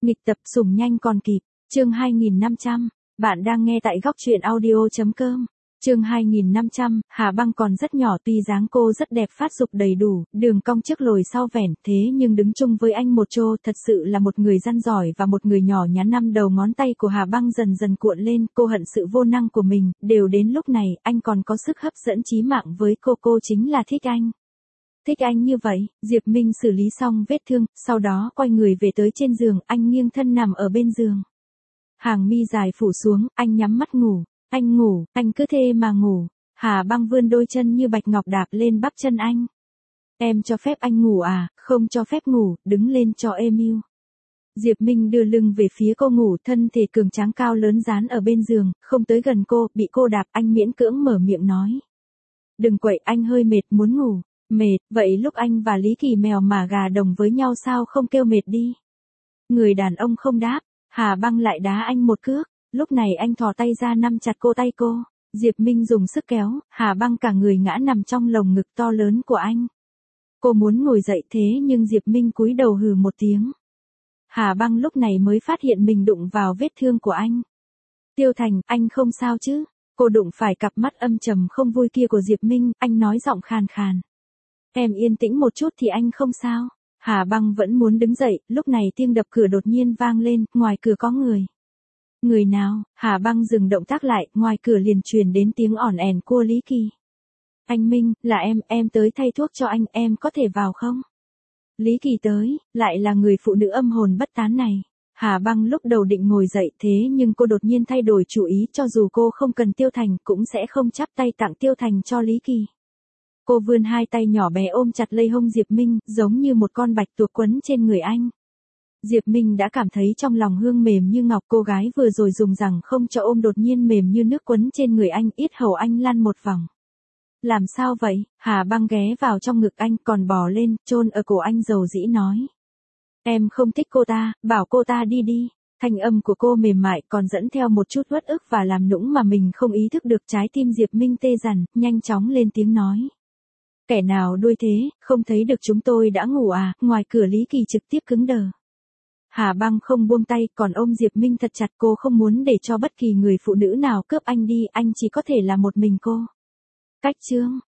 Nghịch tập sủng nhanh còn kịp, chương 2500, bạn đang nghe tại góc truyện audio.com. Chương 2500, Hà Băng còn rất nhỏ tuy dáng cô rất đẹp phát dục đầy đủ, đường cong trước lồi sau vẻn, thế nhưng đứng chung với anh một chỗ thật sự là một người gian giỏi và một người nhỏ nhắn. Năm đầu ngón tay của Hà Băng dần dần cuộn lên, cô hận sự vô năng của mình, đều đến lúc này, anh còn có sức hấp dẫn chí mạng với cô chính là thích anh. Thích anh như vậy, Diệp Minh xử lý xong vết thương, sau đó quay người về tới trên giường, anh nghiêng thân nằm ở bên giường. Hàng mi dài phủ xuống, anh nhắm mắt ngủ. Anh ngủ, anh cứ thế mà ngủ. Hà Băng vươn đôi chân như bạch ngọc đạp lên bắp chân anh. Em cho phép anh ngủ à, không cho phép ngủ, đứng lên cho êm yêu. Diệp Minh đưa lưng về phía cô ngủ, thân thể cường tráng cao lớn dán ở bên giường, không tới gần cô, bị cô đạp, anh miễn cưỡng mở miệng nói. Đừng quậy, anh hơi mệt muốn ngủ. Mệt, vậy lúc anh và Lý Kỳ mèo mà gà đồng với nhau sao không kêu mệt đi. Người đàn ông không đáp, Hà Băng lại đá anh một cước. Lúc này anh thò tay ra nắm chặt tay cô, Diệp Minh dùng sức kéo, Hà Băng cả người ngã nằm trong lồng ngực to lớn của anh. Cô muốn ngồi dậy thế nhưng Diệp Minh cúi đầu hừ một tiếng. Hà Băng lúc này mới phát hiện mình đụng vào vết thương của anh. Tiêu Thành, anh không sao chứ? Cô đụng phải cặp mắt âm trầm không vui kia của Diệp Minh, anh nói giọng khàn khàn. Em yên tĩnh một chút thì anh không sao. Hà Băng vẫn muốn đứng dậy, lúc này tiếng đập cửa đột nhiên vang lên, ngoài cửa có người. Người nào? Hà Băng dừng động tác lại, ngoài cửa liền truyền đến tiếng ỏn ẻn của Lý Kỳ. Anh Minh, là em tới thay thuốc cho anh, em có thể vào không? Lý Kỳ tới, lại là người phụ nữ âm hồn bất tán này. Hà Băng lúc đầu định ngồi dậy thế nhưng cô đột nhiên thay đổi chủ ý, cho dù cô không cần Tiêu Thành cũng sẽ không chắp tay tặng Tiêu Thành cho Lý Kỳ. Cô vươn hai tay nhỏ bé ôm chặt lấy hông Diệp Minh, giống như một con bạch tuộc quấn trên người anh. Diệp Minh đã cảm thấy trong lòng hương mềm như ngọc, cô gái vừa rồi dùng rằng không cho ôm đột nhiên mềm như nước quấn trên người anh, yết hầu anh lăn một vòng. Làm sao vậy? Hà Băng ghé vào trong ngực anh còn bò lên, chôn ở cổ anh dầu dĩ nói. Em không thích cô ta, bảo cô ta đi đi. Thanh âm của cô mềm mại còn dẫn theo một chút uất ức và làm nũng mà mình không ý thức được. Trái tim Diệp Minh tê dần, nhanh chóng lên tiếng nói. Kẻ nào đuôi thế, không thấy được chúng tôi đã ngủ à? Ngoài cửa Lý Kỳ trực tiếp cứng đờ. Hà Băng không buông tay, còn ôm Diệp Minh thật chặt, cô không muốn để cho bất kỳ người phụ nữ nào cướp anh đi, anh chỉ có thể là một mình cô. Cách chương,